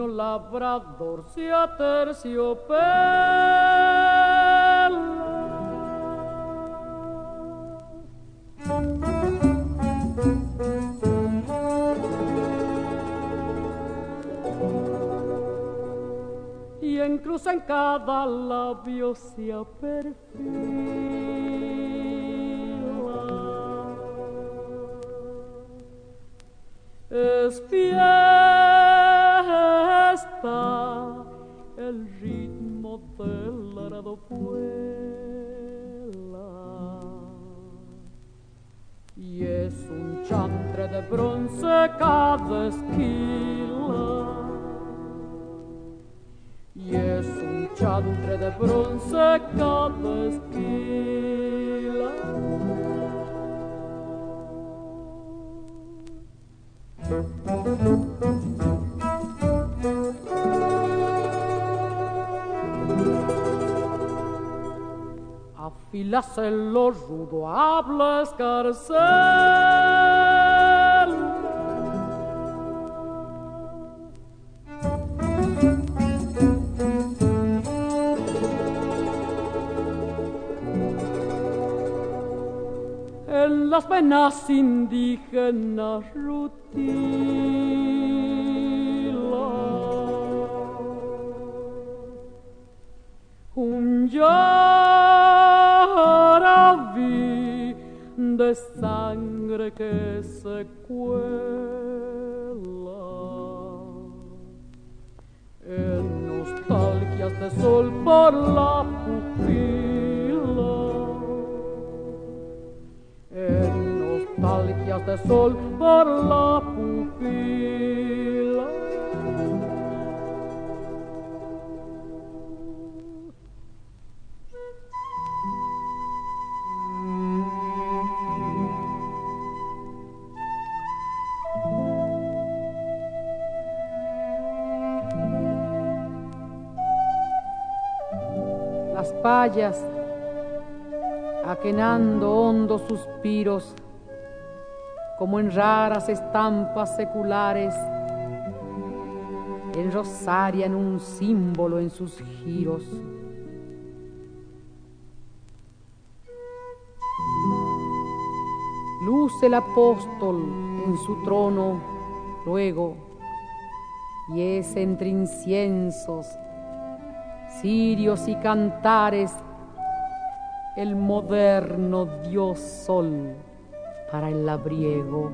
niño labrador se aterciopela. Y incluso en cada labio se aperfila. Es fiesta, el ritmo del arado vuela. Y es un chantre de bronce cada esquila. Y es un chantre de bronce cada esquila. Afilas en lo rudo, habla escarcel. En las venas indígenas rutila un yaraví de sangre que se cuela en nostalgias de sol por la pupila. En nostalgias de sol por la pupila. Las payas, aquenando hondos suspiros, como en raras estampas seculares, enrosarian un símbolo en sus giros. Luce el apóstol en su trono luego, y es entre inciensos, cirios y cantares el moderno dios sol para el labriego.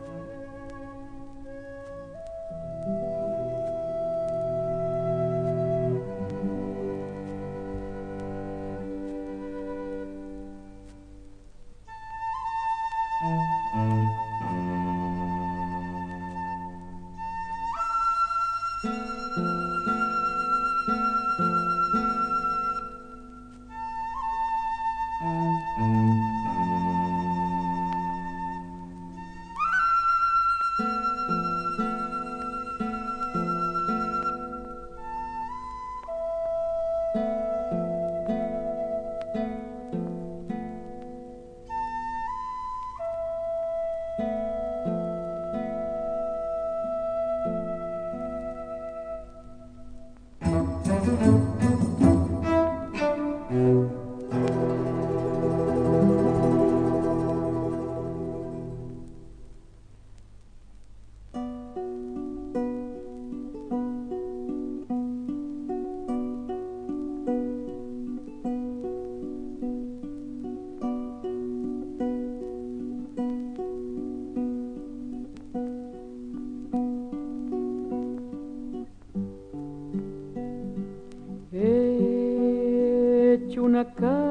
Una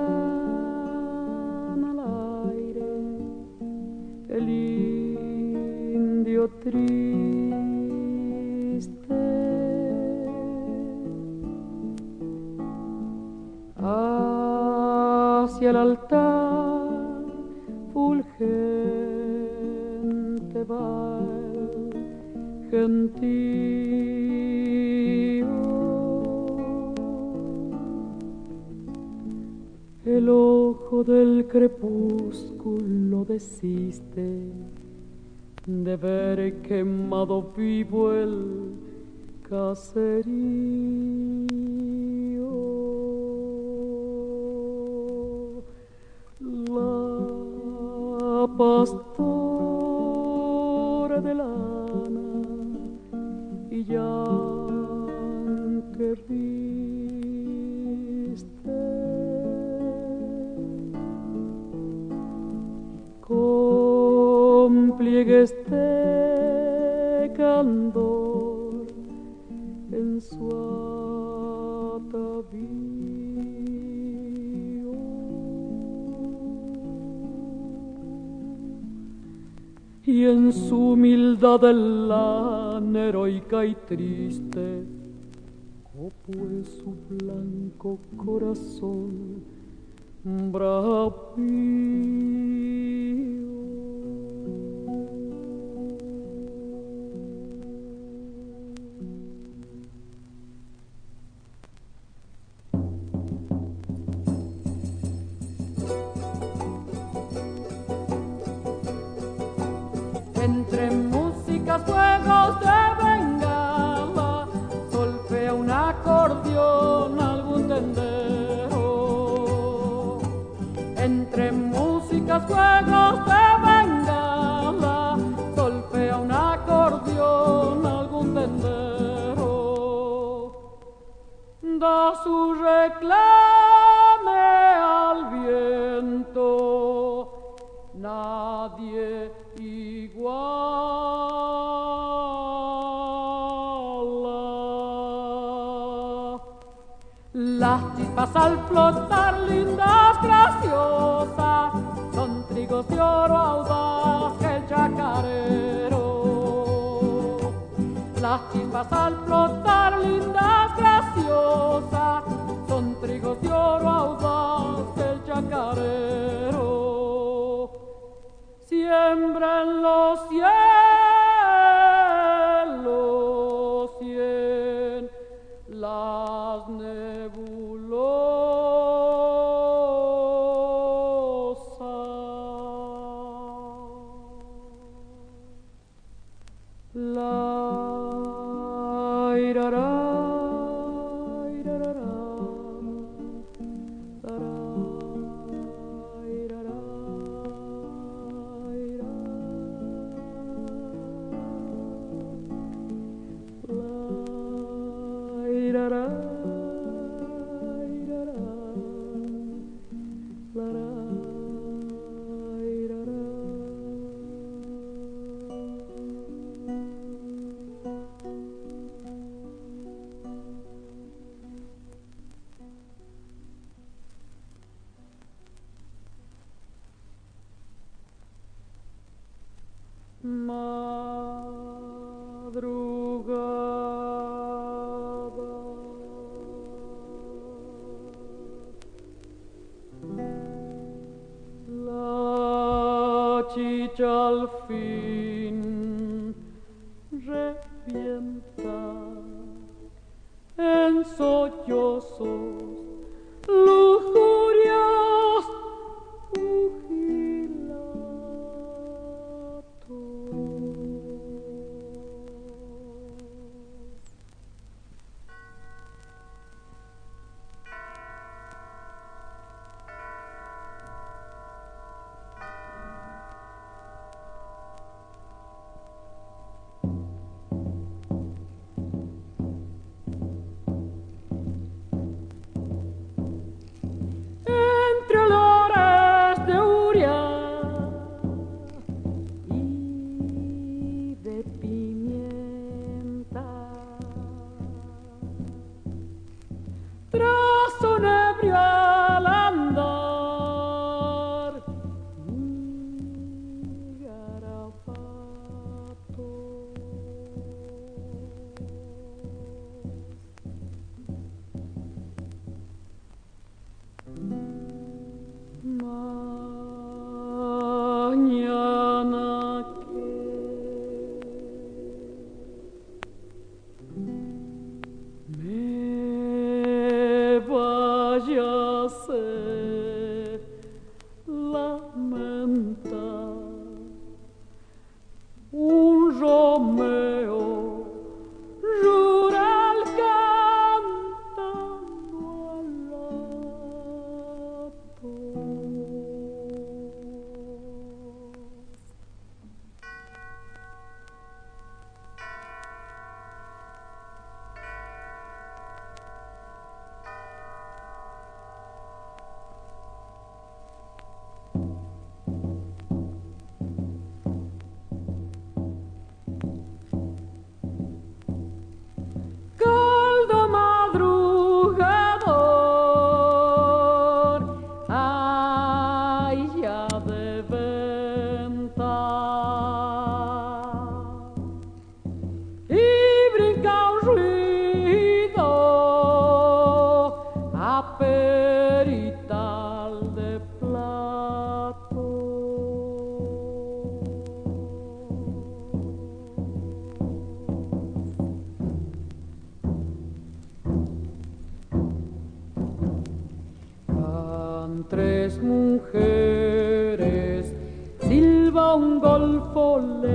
cana al aire, el indio triste hacia el altar fulgente va el gentío. El ojo del crepúsculo desiste de ver quemado vivo el caserío. La pastora de lana y llanque viste con pliegues de candor en su atavío. Y en su humildad el lana heroica y triste copó en su blanco corazón bravío. Entre músicas, juegos de bengala, solfea un acordeón, algún tendero. Entre músicas, juegos de bengala, solfea un acordeón, algún tendero. Da su reclame al viento, nadie iguala. Las chispas al flotar, lindas, graciosas, son trigos de oro audaz que el chacarero. Las chispas al flotar, lindas, graciosas, son trigos de oro audaz que el chacarero. Siembra en los cielos y en las nebulosas. La irará, irará, irará. Madrugada, la chicha al fin revienta en sollozos, lujurias, entre olores de uria y de pimienta, tras un ebrio al andar, mi garabato. Mañana que me vaya a hacer lamentar un Romeo, juré tres mujeres silba un golfo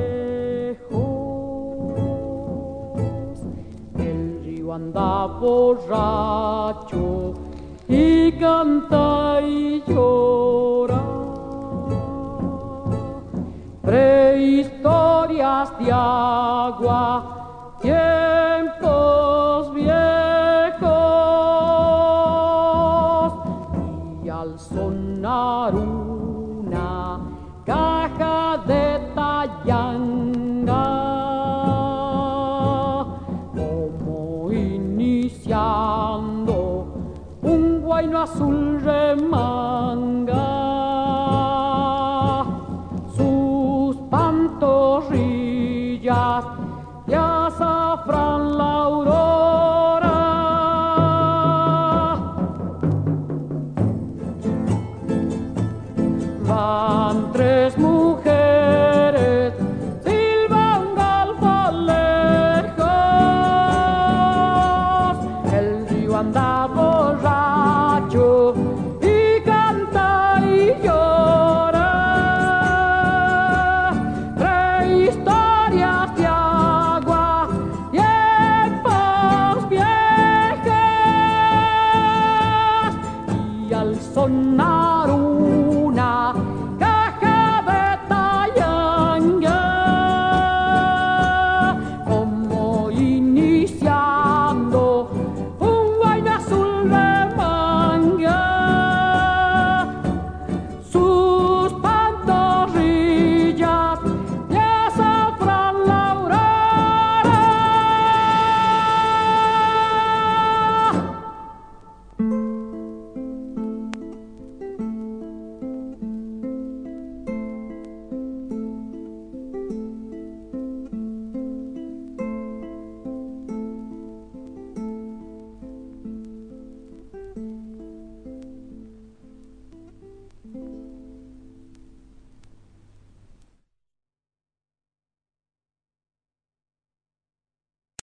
lejos. El río anda borracho y canta y llora. Prehistorias de agua, tiempos viejos, y al sonar una caja de tayanga, como iniciando un guayno azul remanga. Pantorrillas de azafrán la aurora. Van tres mujeres, silban golfo lejos. El río anda borracho y canta y llora. Historias de